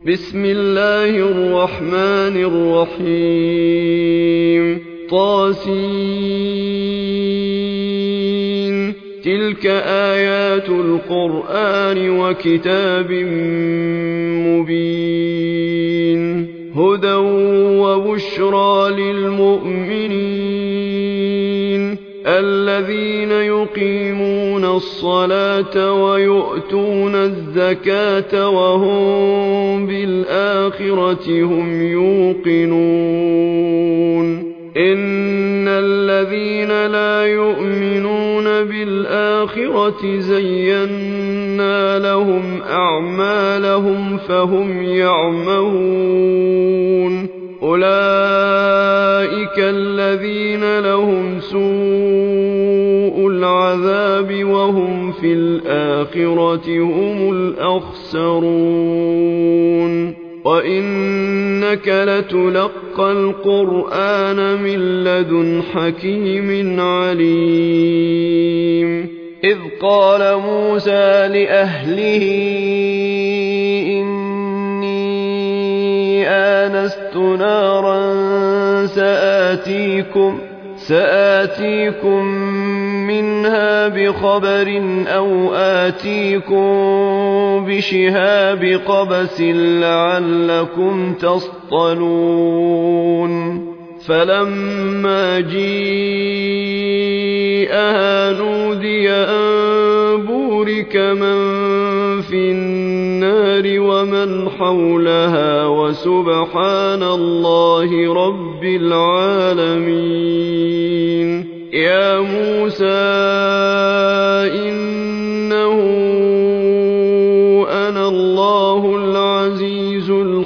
بسم الله الرحمن الرحيم طاسين تلك آيات القرآن وكتاب مبين هدى وبشرى للمؤمنين الذين يقيمون الصلاة ويؤتون الزكاة وهم بالآخرة هم يوقنون إن الذين لا يؤمنون بالآخرة زينا لهم أعمالهم فهم يعمهون أولئك الذين لهم سوء العذاب وهم في الآخرة هم الأخسرون وإنك لتلقى القرآن من لدن حكيم عليم إذ قال موسى لأهله إني آنست نارا سآتيكم منها بخبر أو آتيكم بشهاب قبس لعلكم تصطلون فلما جيءها نودي أن بورك من في النار ومن حولها وسبحان الله رب العالمين يا موسى إنه أنا الله العزيز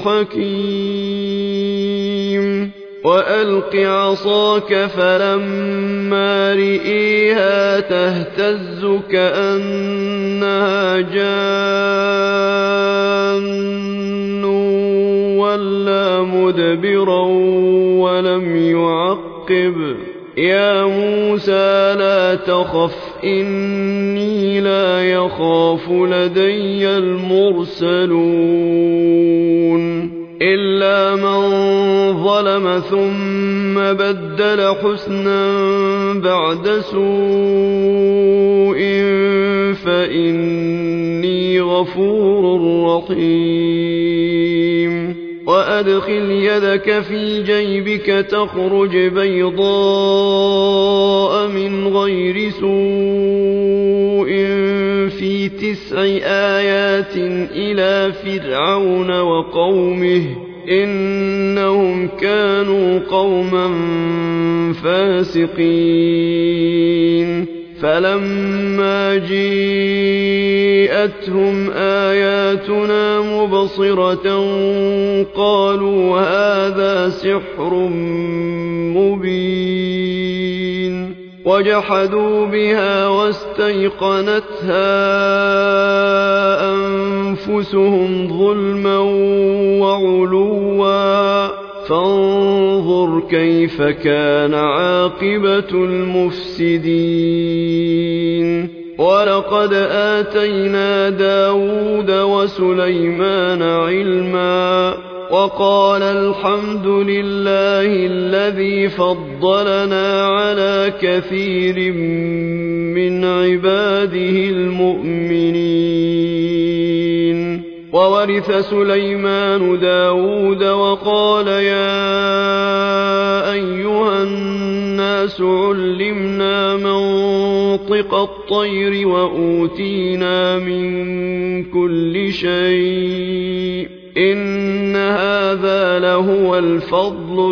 الحكيم وألق عصاك فلما رئيها تهتز كأنها جان ولا مدبرا ولم يعقب يا موسى لا تخف إني لا يخاف لدي المرسلون إلا من ظلم ثم بدل حسنا بعد سوء فإني غفور رحيم وأدخل يدك في جيبك تخرج بيضاء من غير سوء في 9 آيات إلى فرعون وقومه إنهم كانوا قوما فاسقين فلما جيءتهم آياتنا مبصرة قالوا هذا سحر مبين وجحدوا بها واستيقنتها أنفسهم ظلما وعلوا فانظر كيف كان عاقبة المفسدين ولقد آتينا داود وسليمان علما وقال الحمد لله الذي فضلنا على كثير من عباده المؤمنين وورث سليمان داود وقال يا أيها الناس علمنا منطق الطير وأوتينا من كل شيء إن هذا لهو الفضل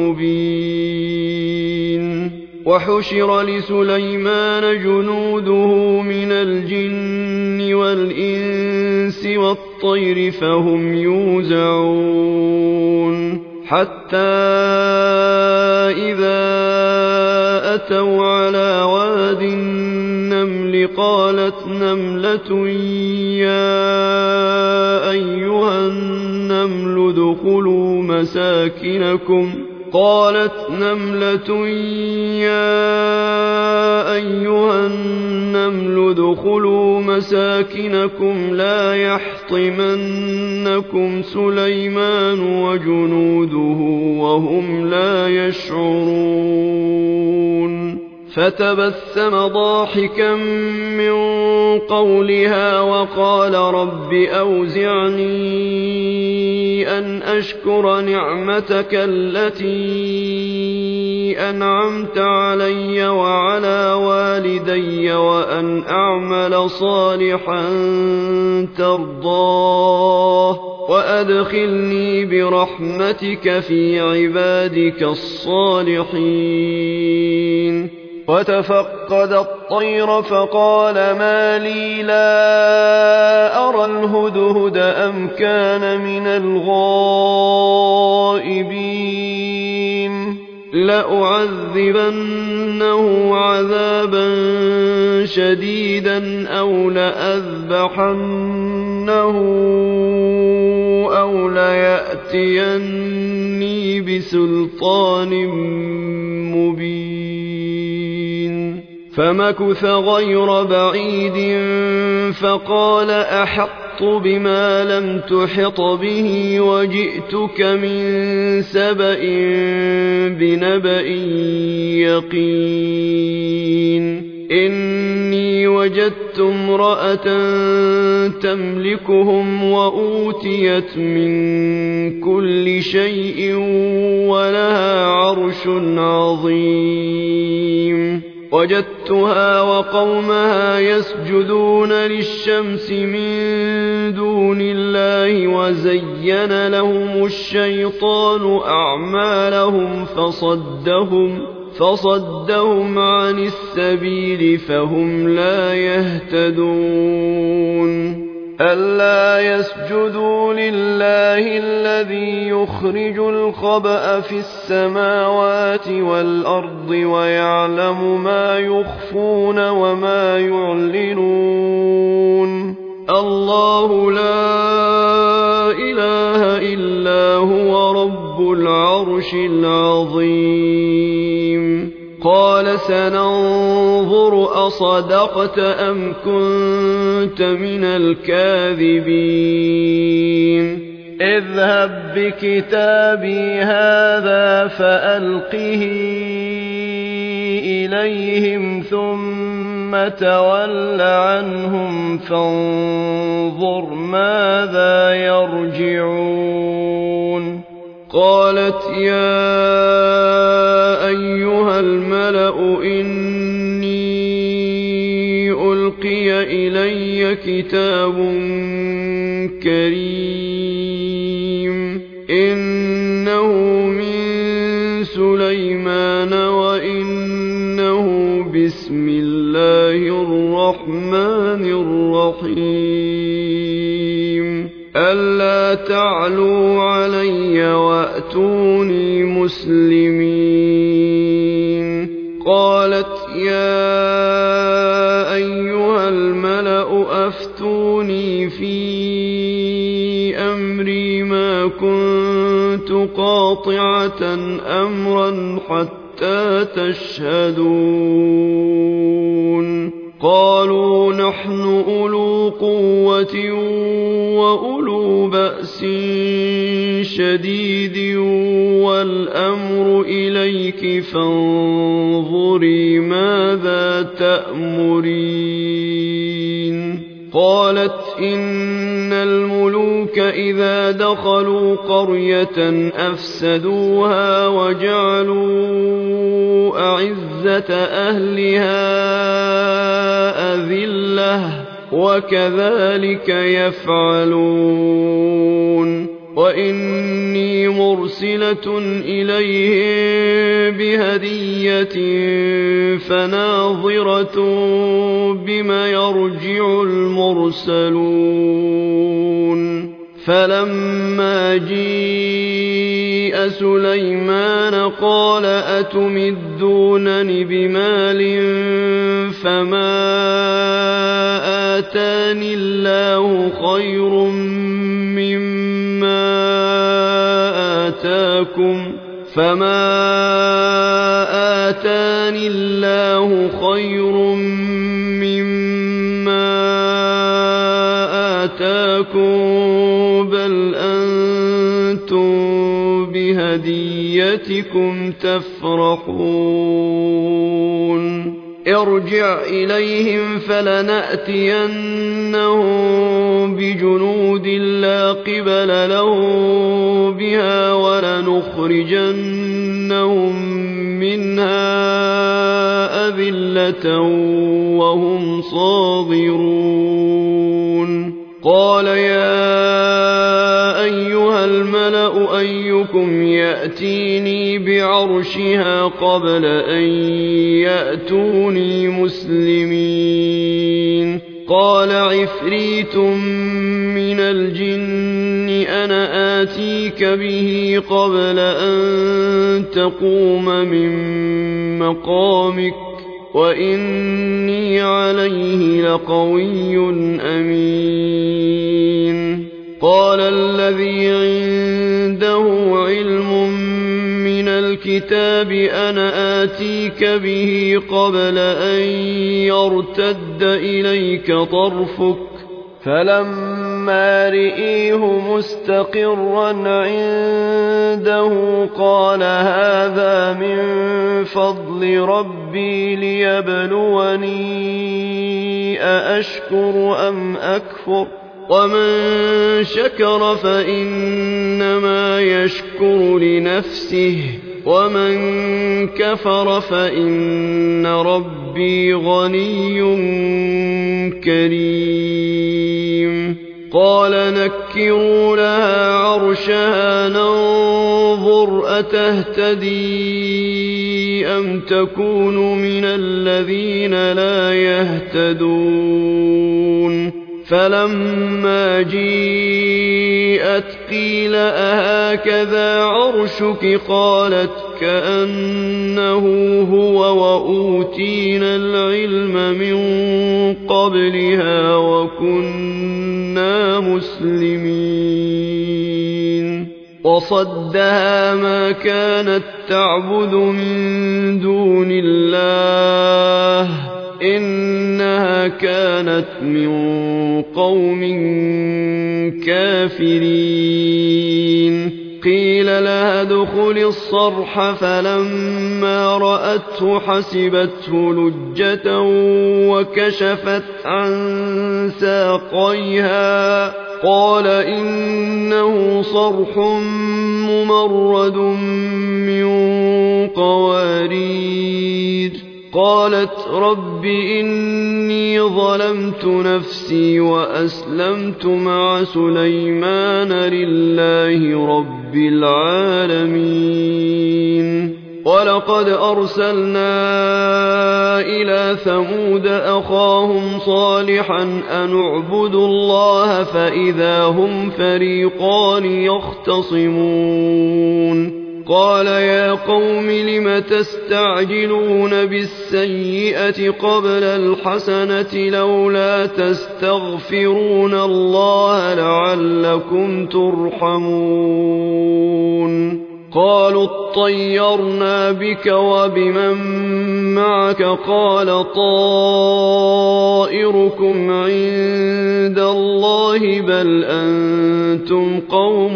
المبين وحشر لسليمان جنوده من الجن والإنس والطير فهم يوزعون حتى إذا أتوا على واد النمل قالت نملة يا أيها النمل ادخلوا قالت نملة يا أيها النمل ادخلوا مساكنكم لا يحطمنكم سليمان وجنوده وهم لا يشعرون فتبسم ضاحكا من قولها وقال رب أوزعني أن أشكر نعمتك التي أنعمت علي وعلى والدي وأن أعمل صالحا ترضاه وأدخلني برحمتك في عبادك الصالحين وتفقد الطير فقال ما لي لا أرى الهدهد أم كان من الغائبين لأعذبنه عذابا شديدا أو لأذبحنه أو ليأتيني بسلطان مبين فمكث غير بعيد فقال أحطت بما لم تحط به وجئتك من سبأ بنبأ يقين إني وجدت امرأة تملكهم وأوتيت من كل شيء ولها عرش عظيم وجدتها وقومها يسجدون للشمس من دون الله وزين لهم الشيطان أعمالهم فصدهم عن السبيل فهم لا يهتدون ألا يسجدوا لله الذي يخرج الخبأ في السماوات والأرض ويعلم ما يخفون وما يعلنون الله لا إله إلا هو رب العرش العظيم قال سننظر أصدقت أم كنت من الكاذبين اذهب بكتابي هذا فألقه إليهم ثم تول عنهم فانظر ماذا يرجعون قالت يا أيها الملأ إني ألقي إلي كتاب كريم إنه من سليمان وإنه بسم الله الرحمن الرحيم ألا تعلوا علي وأتوني مسلمين قالت يا أيها الملأ أفتوني في أمري ما كنت قاطعة أمرا حتى تشهدون قالوا نحن أولو قوة وأولو بأس شديد والأمر إليك فانظري ماذا تأمرين قالت إن الملوك إذا دخلوا قرية أفسدوها وجعلوا أعزة أهلها أذلة وكذلك يفعلون وإني مرسلة إليهم بهدية فناظرة بما يرجع المرسلون فلما جيء سليمان قال أتمدونني بمال فما آتاني الله خير مما آتاكم فما آتاني الله خير مما آتاكم بل أنتم بهديتكم تفرحون ارجع إليهم فلنأتينهم بجنود لا قبل لهم بها ولنخرجنهم منها أذلة وهم صاغرون قال يا أيها الملأ أيكم يأتيني بعرشها قبل أن يأتوني مسلمين قال عفريت من الجن أنا آتيك به قبل أن تقوم من مقامك وإني عليه لقوي أمين قال الذي عنده علم من الكتاب أنا آتيك به قبل أن يرتد إليك طرفك فلما رئيه مستقرا عنده قال هذا من فضل ربي ليبلوني أأشكر أم أكفر ومن شكر فإنما يشكر لنفسه ومن كفر فإن ربي غني كريم قال نكروا لها عرشها ننظر أتهتدي أم تكون من الذين لا يهتدون فلما جيءت قيل أهكذا عرشك قالت كأنه هو وأوتينا العلم من قبلها وكنا مسلمين وصدها ما كانت تعبد من دون الله إنها كانت من قوم كافرين قيل لها ادخل الصرح فلما رأته حسبته لجة وكشفت عن ساقيها قال إنه صرح ممرد من قوارير قالت رب إني ظلمت نفسي وأسلمت مع سليمان لله رب العالمين ولقد أرسلنا إلى ثمود أخاهم صالحا أن اعبدوا الله فإذا هم فريقان يختصمون قال يا قوم لم تستعجلون بالسيئة قبل الحسنة لولا تستغفرون الله لعلكم ترحمون قالوا اطيرنا بك وبمن معك قال طائركم عند الله بل أنتم قوم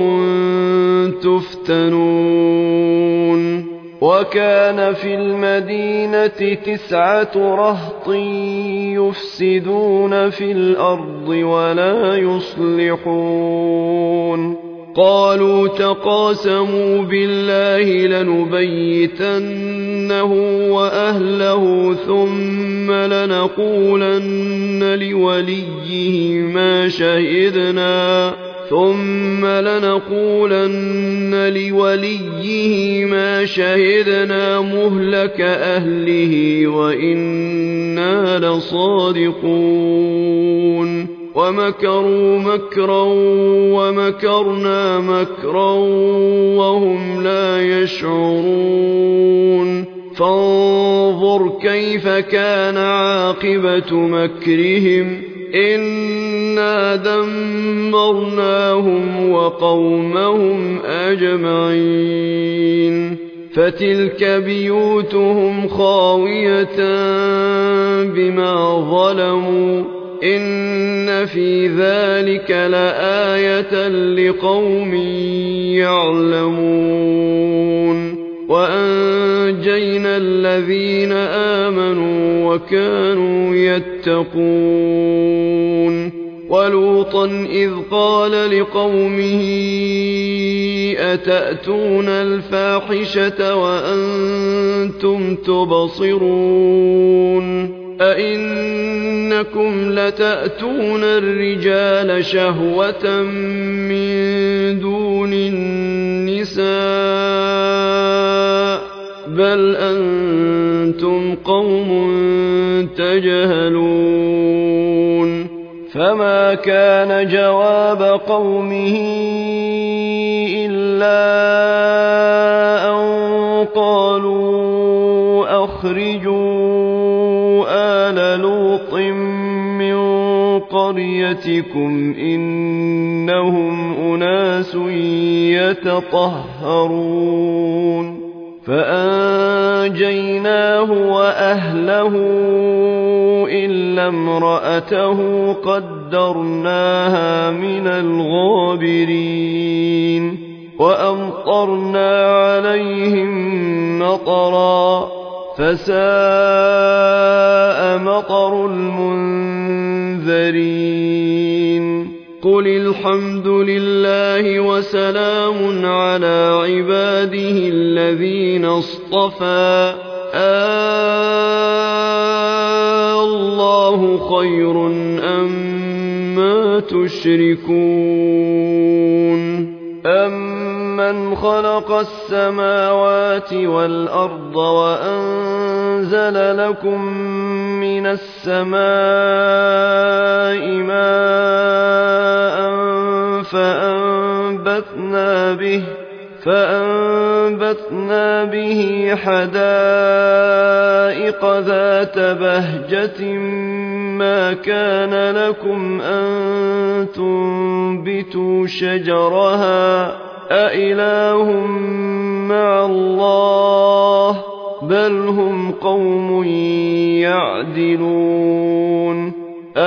تفتنون وكان في المدينة 9 رهط يفسدون في الأرض ولا يصلحون قالوا تقاسموا بالله لنبيتنه وأهله ثم لنقولن لوليه ما شهدنا مهلك أهله وإنا لصادقون ومكروا مكرا ومكرنا مكرا وهم لا يشعرون فانظر كيف كان عاقبة مكرهم إنا دمرناهم وقومهم أجمعين فتلك بيوتهم خاوية بما ظلموا إن في ذلك لآية لقوم يعلمون وأنجينا الذين آمنوا وكانوا يتقون ولوطا إذ قال لقومه أتأتون الفاحشة وأنتم تبصرون أئنكم لتأتون الرجال شهوة من دون النساء بل أنتم قوم تجهلون فما كان جواب قومه إلا أن قالوا أخرجوا آل لوط من قريتكم إنهم أناس يتطهرون فأنجيناه وأهله إلا امرأته قدرناها من الغابرين وأمطرنا عليهم مطرا فساء مطر المنذرين قل الحمد لله وسلام على عباده الذين اصطفى الله خير أما تشركون أمن خلق السماوات والأرض وأنزل لكم من السماء ماء فأنبتنا به حدائق ذات بهجة ما كان لكم أن تنبتوا شجرها أإله مع الله بل هم قوم يعدلون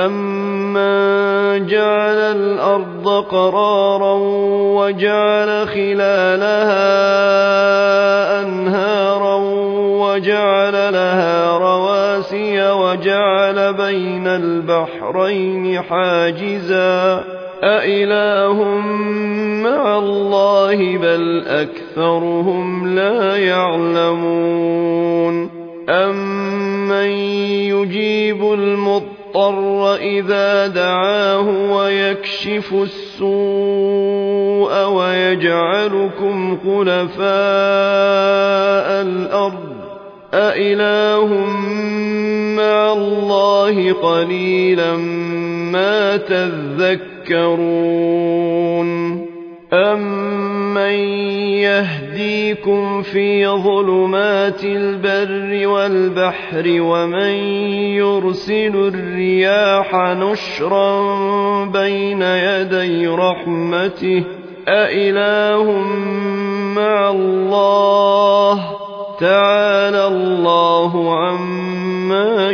أمن جعل الأرض قرارا وجعل خلالها أنهارا وجعل لها رواسي وجعل بين البحرين حاجزا أإله مع الله بل أكثرهم لا يعلمون أمن يجيب المضطر إذا دعاه ويكشف السوء ويجعلكم خلفاء الأرض أإله مع الله قليلا ما تذكرون أمن يهديكم في ظلمات البر والبحر ومن يرسل الرياح نشرا بين يدي رحمته أإله مع الله تعالى الله عما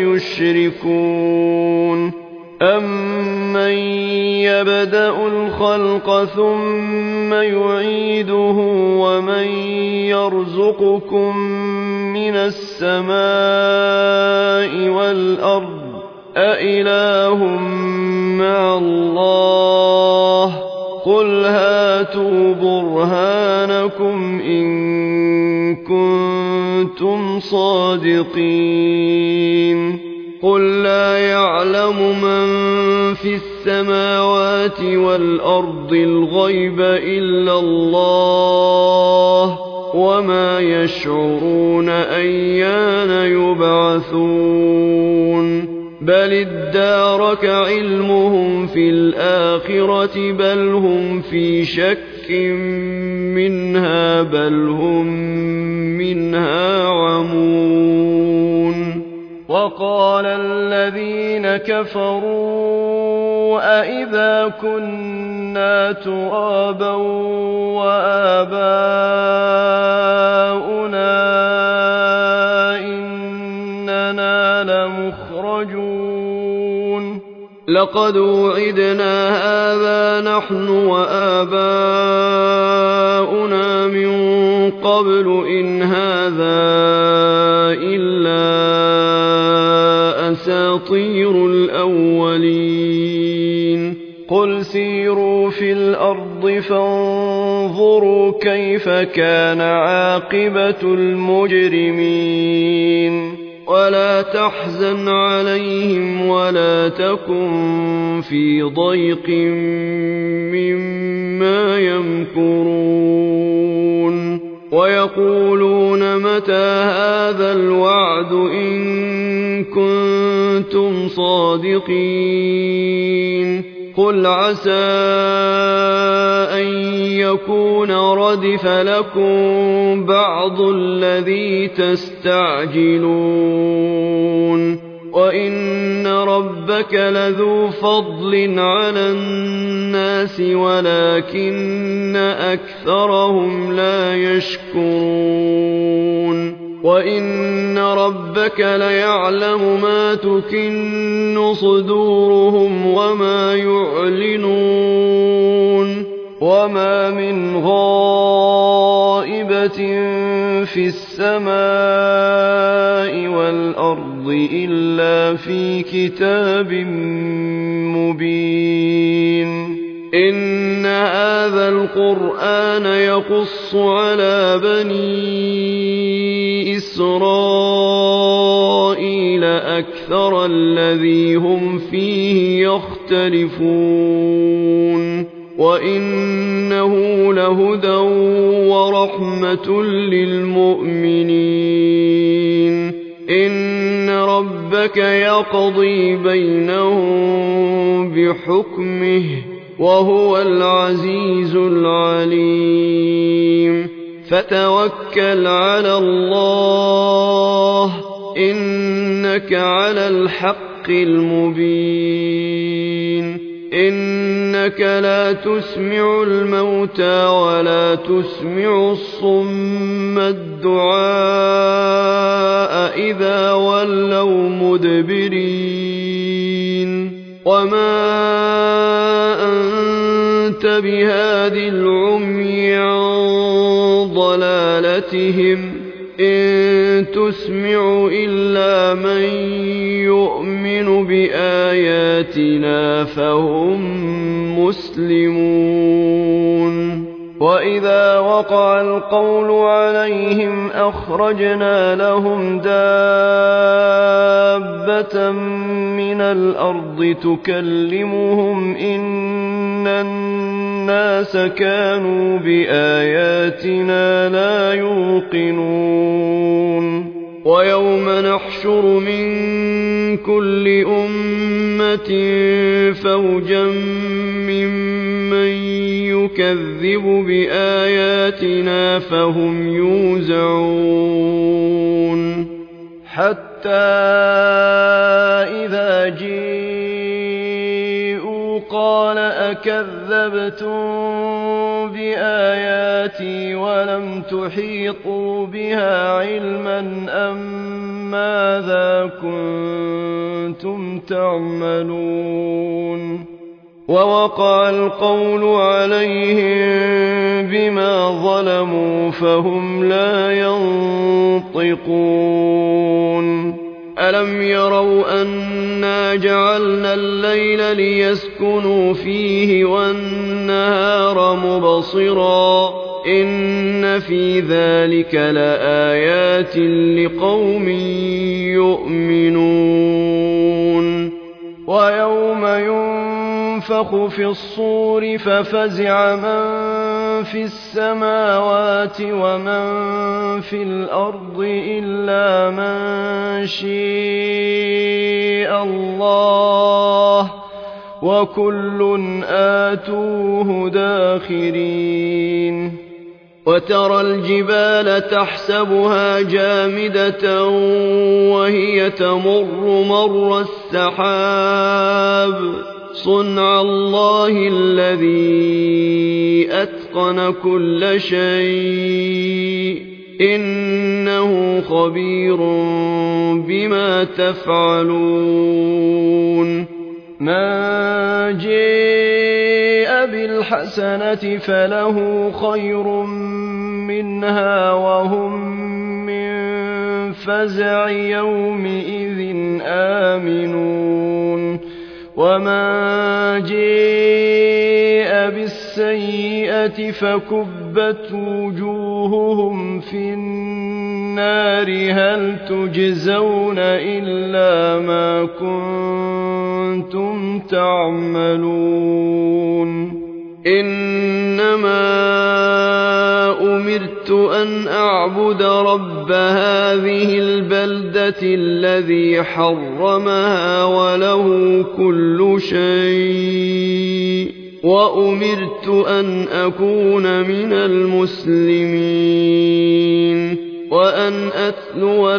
يشركون أمن يبدأ الخلق ثم يعيده ومن يرزقكم من السماء والأرض أإله مع الله قل هاتوا برهانكم إن كنتم صادقين قل لا يعلم من في السماوات والأرض الغيب إلا الله وما يشعرون أيان يبعثون بل ادارك علمهم في الآخرة بل هم في شك منها بل هم منها عمون وقال الذين كفروا أئذا كنا ترابا وآباؤنا لقد وعدنا هذا نحن وآباؤنا من قبل إن هذا إلا أساطير الأولين قل سيروا في الأرض فانظروا كيف كان عاقبة المجرمين ولا تحزن عليهم ولا تكن في ضيق مما يمكرون ويقولون متى هذا الوعد إن كنتم صادقين قل عسى أن يكون ردف لكم بعض الذي تستعجلون وإن ربك لذو فضل على الناس ولكن أكثرهم لا يشكرون وإن ربك ليعلم ما تكن صدورهم وما يعلنون وما من غائبة في السماء والأرض إلا في كتاب مبين إن هذا القرآن يقص على بني إسرائيل أكثر الذي هم فيه يختلفون وإنه لهدى ورحمة للمؤمنين إن ربك يقضي بينهم بحكمه وهو العزيز العليم فتوكل على الله إنك على الحق المبين إنك لا تسمع الموتى ولا تسمع الصم الدعاء إذا ولوا مدبرين وما أنت بهاد العمي عن ضلالتهم إن تسمع إلا من يؤمن بآياتنا فهم مسلمون وإذا وقع القول عليهم أخرجنا لهم دابة من الأرض تكلمهم إن الناس كانوا بآياتنا لا يوقنون ويوم نحشر من كل أمة فوجا ممن يكذب بآياتنا فهم يوزعون حتى إذا جيءوا قال أكذبتم بآياتي ولم تحيطوا بها علما أم ماذا كنتم تعملون ووقع القول عليهم بما ظلموا فهم لا ينطقون ألم يروا أنا جعلنا الليل ليسكنوا فيه والنهار مبصرا إن في ذلك لآيات لقوم يؤمنون ويوم ينفخ في الصور ففزع من في السماوات ومن في الأرض إلا من شاء الله وكل آتوه داخرين وترى الجبال تحسبها جامدة وهي تمر مر السحاب صنع الله الذي أتقن كل شيء إنه خبير بما تفعلون من جاء بالحسنة فله خير منها وهم من فزع يومئذ آمنون ومن جاء بالسيئة فكبت وجوههم في النار هل تجزون إلا ما كنتم تعملون إنما أمرت أن أعبد رب هذه البلدة الذي حرمها وله كل شيء وأمرت أن أكون من المسلمين وأن أتلو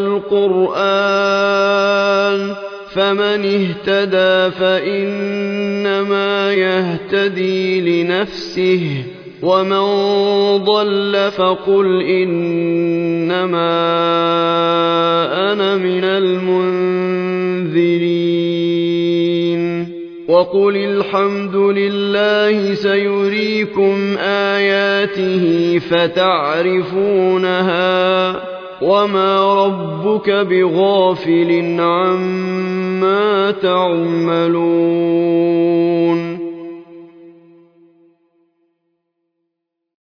القرآن فمن اهتدى فإنما يهتدي لنفسه ومن ضل فقل إنما أنا من المنذرين وقل الحمد لله سيريكم آياته فتعرفونها وما ربك بغافل عما تعملون